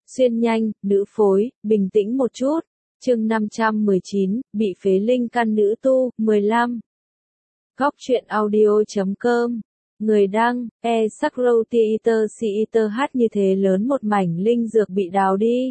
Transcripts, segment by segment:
Xuyên nhanh, nữ phối, bình tĩnh một chút. Chương 519, bị phế linh căn nữ tu, 15. Góc truyện audio.com. Người đăng, Sacrotiiter hát như thế lớn một mảnh linh dược bị đào đi.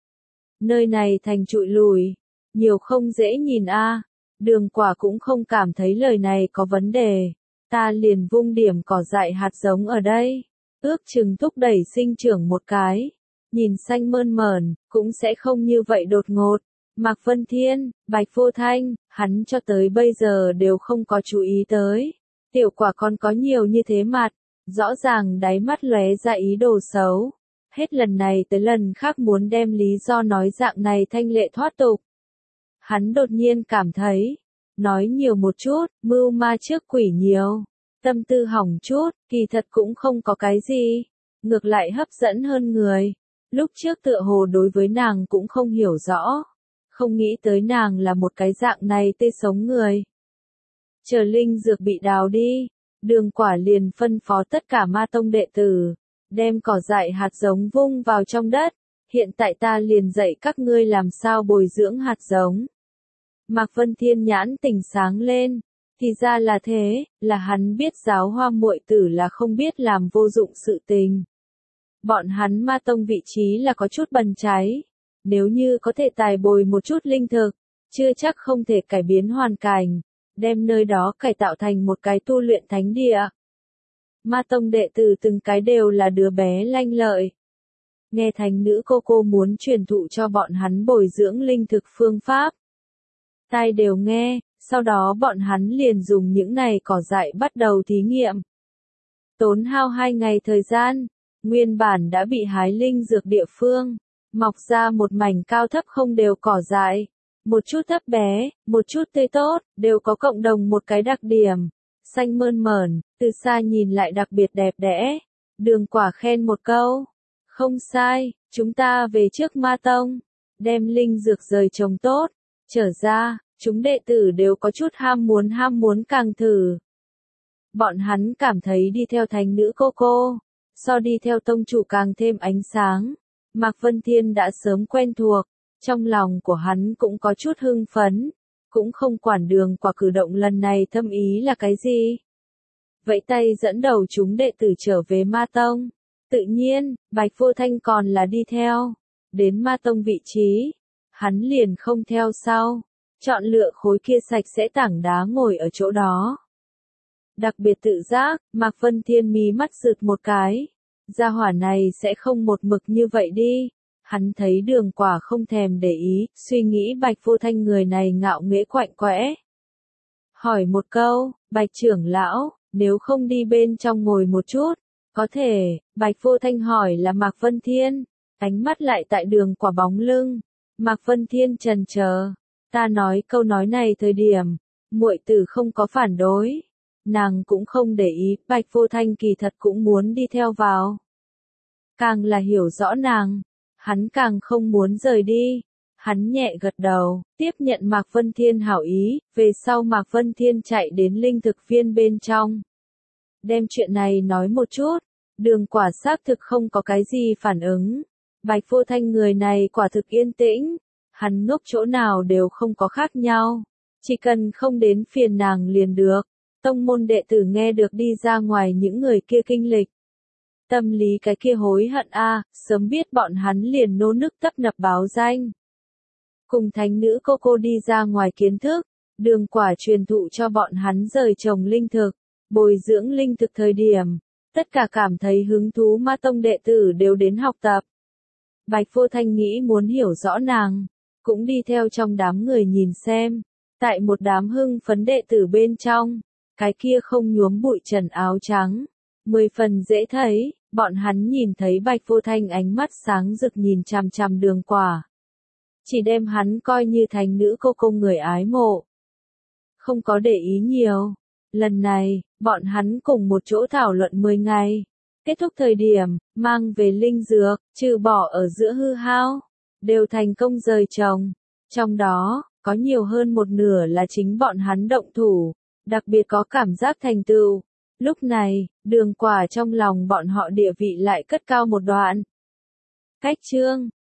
Nơi này thành trụi lùi, nhiều không dễ nhìn a. Đường Quả cũng không cảm thấy lời này có vấn đề. Ta liền vung điểm cỏ dại hạt giống ở đây. Ước chừng thúc đẩy sinh trưởng một cái. Nhìn xanh mơn mởn, cũng sẽ không như vậy đột ngột. Mạc Vân Thiên, Bạch Vô Thanh, hắn cho tới bây giờ đều không có chú ý tới. Tiểu Quả còn có nhiều như thế mặt, rõ ràng đáy mắt lóe ra ý đồ xấu. Hết lần này tới lần khác muốn đem lý do nói dạng này thanh lệ thoát tục. Hắn đột nhiên cảm thấy, nói nhiều một chút, mưu ma trước quỷ nhiều. Tâm tư hỏng chút, kỳ thật cũng không có cái gì. Ngược lại hấp dẫn hơn người. Lúc trước tựa hồ đối với nàng cũng không hiểu rõ. Không nghĩ tới nàng là một cái dạng này tê sống người. Chờ linh dược bị đào đi, Đường Quả liền phân phó tất cả ma tông đệ tử, đem cỏ dại hạt giống vung vào trong đất, hiện tại ta liền dạy các ngươi làm sao bồi dưỡng hạt giống. Mạc Vân Thiên nhãn tỉnh sáng lên, thì ra là thế, là hắn biết giáo hoa muội tử là không biết làm vô dụng sự tình. Bọn hắn ma tông vị trí là có chút bần cháy. Nếu như có thể tài bồi một chút linh thực, chưa chắc không thể cải biến hoàn cảnh, đem nơi đó cải tạo thành một cái tu luyện thánh địa. Ma tông đệ tử từng cái đều là đứa bé lanh lợi. Nghe thánh nữ cô muốn truyền thụ cho bọn hắn bồi dưỡng linh thực phương pháp. Tai đều nghe, sau đó bọn hắn liền dùng những này cỏ dại bắt đầu thí nghiệm. Tốn hao 2 ngày thời gian, nguyên bản đã bị hái linh dược địa phương. Mọc ra một mảnh cao thấp không đều cỏ dại, một chút thấp bé, một chút tươi tốt, đều có cộng đồng một cái đặc điểm, xanh mơn mởn, từ xa nhìn lại đặc biệt đẹp đẽ. Đường Quả khen một câu, không sai, chúng ta về trước ma tông, đem linh dược rời trồng tốt, trở ra, chúng đệ tử đều có chút ham muốn càng thử. Bọn hắn cảm thấy đi theo thánh nữ cô, so đi theo tông chủ càng thêm ánh sáng. Mạc Vân Thiên đã sớm quen thuộc, trong lòng của hắn cũng có chút hưng phấn, cũng không quản Đường Quả cử động lần này thâm ý là cái gì. Vẫy tay dẫn đầu chúng đệ tử trở về ma tông. Tự nhiên, Bạch Vô Thanh còn là đi theo, đến ma tông vị trí, hắn liền không theo sau, chọn lựa khối kia sạch sẽ tảng đá ngồi ở chỗ đó. Đặc biệt tự giác, Mạc Vân Thiên mí mắt rực một cái. Gia hỏa này sẽ không một mực như vậy đi. Hắn thấy Đường Quả không thèm để ý, suy nghĩ Bạch Vô Thanh người này ngạo nghễ quạnh quẽ. Hỏi một câu, Bạch trưởng lão, nếu không đi bên trong ngồi một chút, có thể. Bạch Vô Thanh hỏi là Mạc Vân Thiên, ánh mắt lại tại Đường Quả bóng lưng. Mạc Vân Thiên chần chờ, ta nói câu nói này thời điểm, muội tử không có phản đối. Nàng cũng không để ý, Bạch Vô Thanh kỳ thật cũng muốn đi theo vào. Càng là hiểu rõ nàng, hắn càng không muốn rời đi. Hắn nhẹ gật đầu, tiếp nhận Mạc Vân Thiên hảo ý, về sau Mạc Vân Thiên chạy đến linh thực viên bên trong. Đem chuyện này nói một chút, Đường Quả xác thực không có cái gì phản ứng. Bạch Vô Thanh người này quả thực yên tĩnh, hắn ngốc chỗ nào đều không có khác nhau. Chỉ cần không đến phiền nàng liền được. Tông môn đệ tử nghe được đi ra ngoài những người kia kinh lịch. Tâm lý cái kia hối hận sớm biết bọn hắn liền nô nức tấp nập báo danh. Cùng thánh nữ cô đi ra ngoài kiến thức, Đường Quả truyền thụ cho bọn hắn rời trồng linh thực, bồi dưỡng linh thực thời điểm. Tất cả cảm thấy hứng thú ma tông đệ tử đều đến học tập. Bạch Vô Thanh nghĩ muốn hiểu rõ nàng, cũng đi theo trong đám người nhìn xem. Tại một đám hưng phấn đệ tử bên trong. Cái kia không nhuốm bụi trần áo trắng, 10 phần dễ thấy, bọn hắn nhìn thấy Bạch Vô Thanh ánh mắt sáng rực nhìn chằm chằm Đường Quả. Chỉ đem hắn coi như thánh nữ cô người ái mộ. Không có để ý nhiều. Lần này, bọn hắn cùng một chỗ thảo luận 10 ngày. Kết thúc thời điểm, mang về linh dược, trừ bỏ ở giữa hư hao, đều thành công rời trồng. Trong đó, có nhiều hơn một nửa là chính bọn hắn động thủ. Đặc biệt có cảm giác thành tựu. Lúc này, Đường Quả trong lòng bọn họ địa vị lại cất cao một đoạn. Khách trương.